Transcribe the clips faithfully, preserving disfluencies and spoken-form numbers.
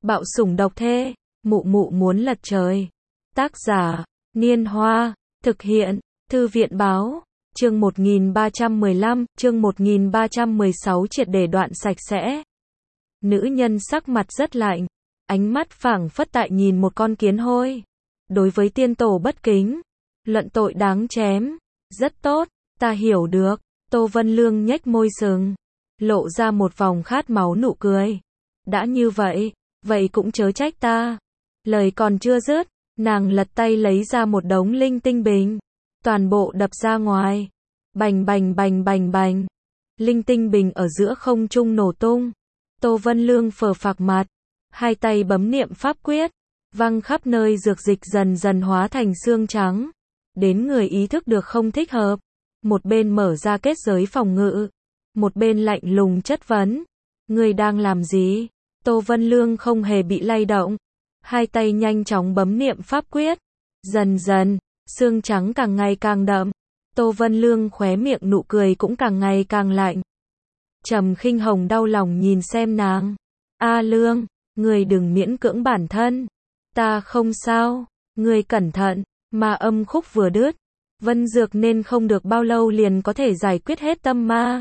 Bạo sủng độc thê, mụ mụ muốn lật trời. Tác giả, Niên Hoa, thực hiện, Thư viện báo, chương một nghìn ba trăm mười lăm, chương một nghìn ba trăm mười sáu triệt để đoạn sạch sẽ. Nữ nhân sắc mặt rất lạnh, ánh mắt phảng phất tại nhìn một con kiến hôi. Đối với tiên tổ bất kính, luận tội đáng chém. Rất tốt, ta hiểu được. Tô Vân Lương nhếch môi sừng, lộ ra một vòng khát máu nụ cười. Đã như vậy, vậy cũng chớ trách ta. Lời còn chưa dứt, nàng lật tay lấy ra một đống linh tinh bình, toàn bộ đập ra ngoài. Bành bành bành bành bành. Linh tinh bình ở giữa không trung nổ tung. Tô Vân Lương phờ phạc mặt, hai tay bấm niệm pháp quyết, văng khắp nơi dược dịch dần dần hóa thành xương trắng. Đến người ý thức được không thích hợp, một bên mở ra kết giới phòng ngự, một bên lạnh lùng chất vấn. Người đang làm gì? Tô Vân Lương không hề bị lay động, hai tay nhanh chóng bấm niệm pháp quyết. Dần dần, xương trắng càng ngày càng đậm. Tô Vân Lương khóe miệng nụ cười cũng càng ngày càng lạnh. Trầm Khinh Hồng đau lòng nhìn xem nàng. A Lương, người đừng miễn cưỡng bản thân. Ta không sao, người cẩn thận. Ma âm khúc vừa đứt, Vân Dược nên không được bao lâu liền có thể giải quyết hết tâm ma.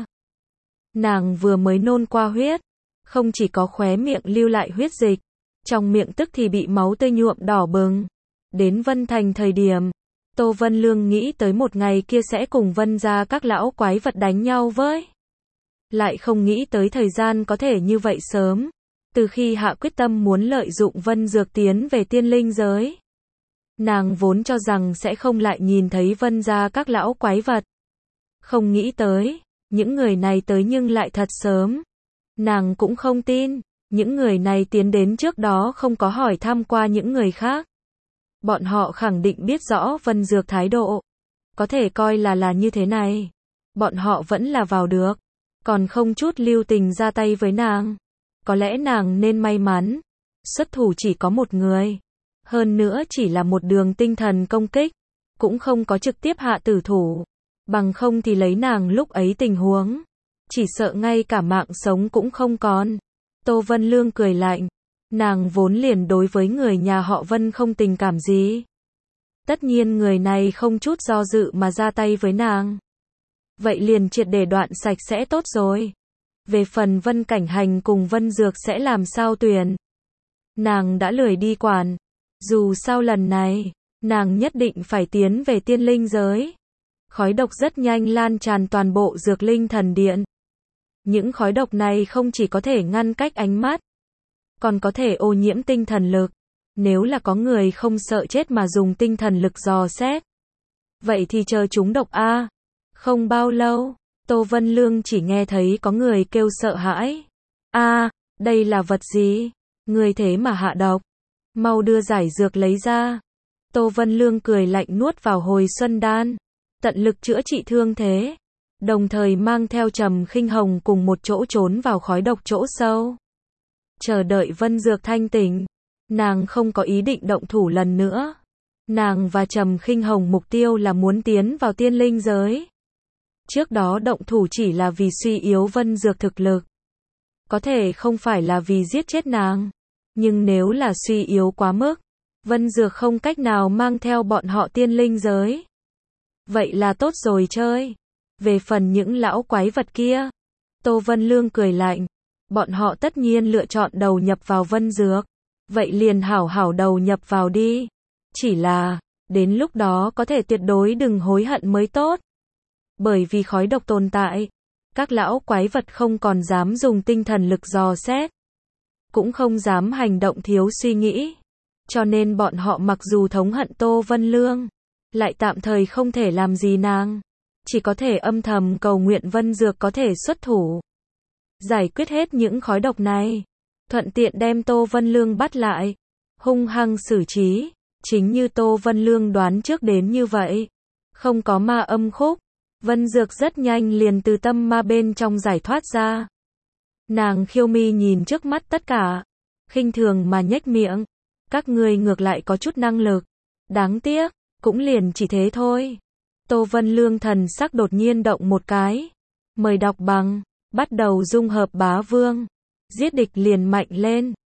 Nàng vừa mới nôn qua huyết, không chỉ có khóe miệng lưu lại huyết dịch, trong miệng tức thì bị máu tươi nhuộm đỏ bừng. Đến Vân Thành thời điểm, Tô Vân Lương nghĩ tới một ngày kia sẽ cùng Vân gia các lão quái vật đánh nhau với. Lại không nghĩ tới thời gian có thể như vậy sớm, từ khi hạ quyết tâm muốn lợi dụng Vân Dược tiến về tiên linh giới. Nàng vốn cho rằng sẽ không lại nhìn thấy Vân gia các lão quái vật. Không nghĩ tới, những người này tới nhưng lại thật sớm. Nàng cũng không tin, những người này tiến đến trước đó không có hỏi thăm qua những người khác. Bọn họ khẳng định biết rõ Vân Dược thái độ. Có thể coi là là như thế này. Bọn họ vẫn là vào được, còn không chút lưu tình ra tay với nàng. Có lẽ nàng nên may mắn, xuất thủ chỉ có một người. Hơn nữa chỉ là một đường tinh thần công kích, cũng không có trực tiếp hạ tử thủ. Bằng không thì lấy nàng lúc ấy tình huống, chỉ sợ ngay cả mạng sống cũng không còn. Tô Vân Lương cười lạnh, nàng vốn liền đối với người nhà họ Vân không tình cảm gì. Tất nhiên người này không chút do dự mà ra tay với nàng. Vậy liền triệt để đoạn sạch sẽ tốt rồi. Về phần Vân Cảnh Hành cùng Vân Dược sẽ làm sao tuyển, nàng đã lười đi quản. Dù sao lần này, nàng nhất định phải tiến về tiên linh giới. Khói độc rất nhanh lan tràn toàn bộ dược linh thần điện. Những khói độc này không chỉ có thể ngăn cách ánh mắt, còn có thể ô nhiễm tinh thần lực. Nếu là có người không sợ chết mà dùng tinh thần lực dò xét, vậy thì chờ chúng độc a. Không bao lâu, Tô Vân Lương chỉ nghe thấy có người kêu sợ hãi. A, đây là vật gì? Người thế mà hạ độc. Mau đưa giải dược lấy ra. Tô Vân Lương cười lạnh nuốt vào hồi xuân đan, tận lực chữa trị thương thế, đồng thời mang theo Trầm Khinh Hồng cùng một chỗ trốn vào khói độc chỗ sâu. Chờ đợi Vân Dược thanh tỉnh, nàng không có ý định động thủ lần nữa. Nàng và Trầm Khinh Hồng mục tiêu là muốn tiến vào tiên linh giới. Trước đó động thủ chỉ là vì suy yếu Vân Dược thực lực. Có thể không phải là vì giết chết nàng. Nhưng nếu là suy yếu quá mức, Vân Dược không cách nào mang theo bọn họ tiên linh giới. Vậy là tốt rồi chơi. Về phần những lão quái vật kia, Tô Vân Lương cười lạnh. Bọn họ tất nhiên lựa chọn đầu nhập vào Vân Dược. Vậy liền hảo hảo đầu nhập vào đi. Chỉ là, đến lúc đó có thể tuyệt đối đừng hối hận mới tốt. Bởi vì khói độc tồn tại, các lão quái vật không còn dám dùng tinh thần lực dò xét, cũng không dám hành động thiếu suy nghĩ. Cho nên bọn họ mặc dù thống hận Tô Vân Lương, lại tạm thời không thể làm gì nàng. Chỉ có thể âm thầm cầu nguyện Vân Dược có thể xuất thủ, giải quyết hết những khói độc này, thuận tiện đem Tô Vân Lương bắt lại, hung hăng xử trí. Chính như Tô Vân Lương đoán trước đến như vậy. Không có ma âm khúc, Vân Dược rất nhanh liền từ tâm ma bên trong giải thoát ra. Nàng khiêu mi nhìn trước mắt tất cả, khinh thường mà nhếch miệng. Các ngươi ngược lại có chút năng lực. Đáng tiếc, cũng liền chỉ thế thôi. Tô Vân Lương thần sắc đột nhiên động một cái. Mời đọc bằng, bắt đầu dung hợp bá vương. Giết địch liền mạnh lên.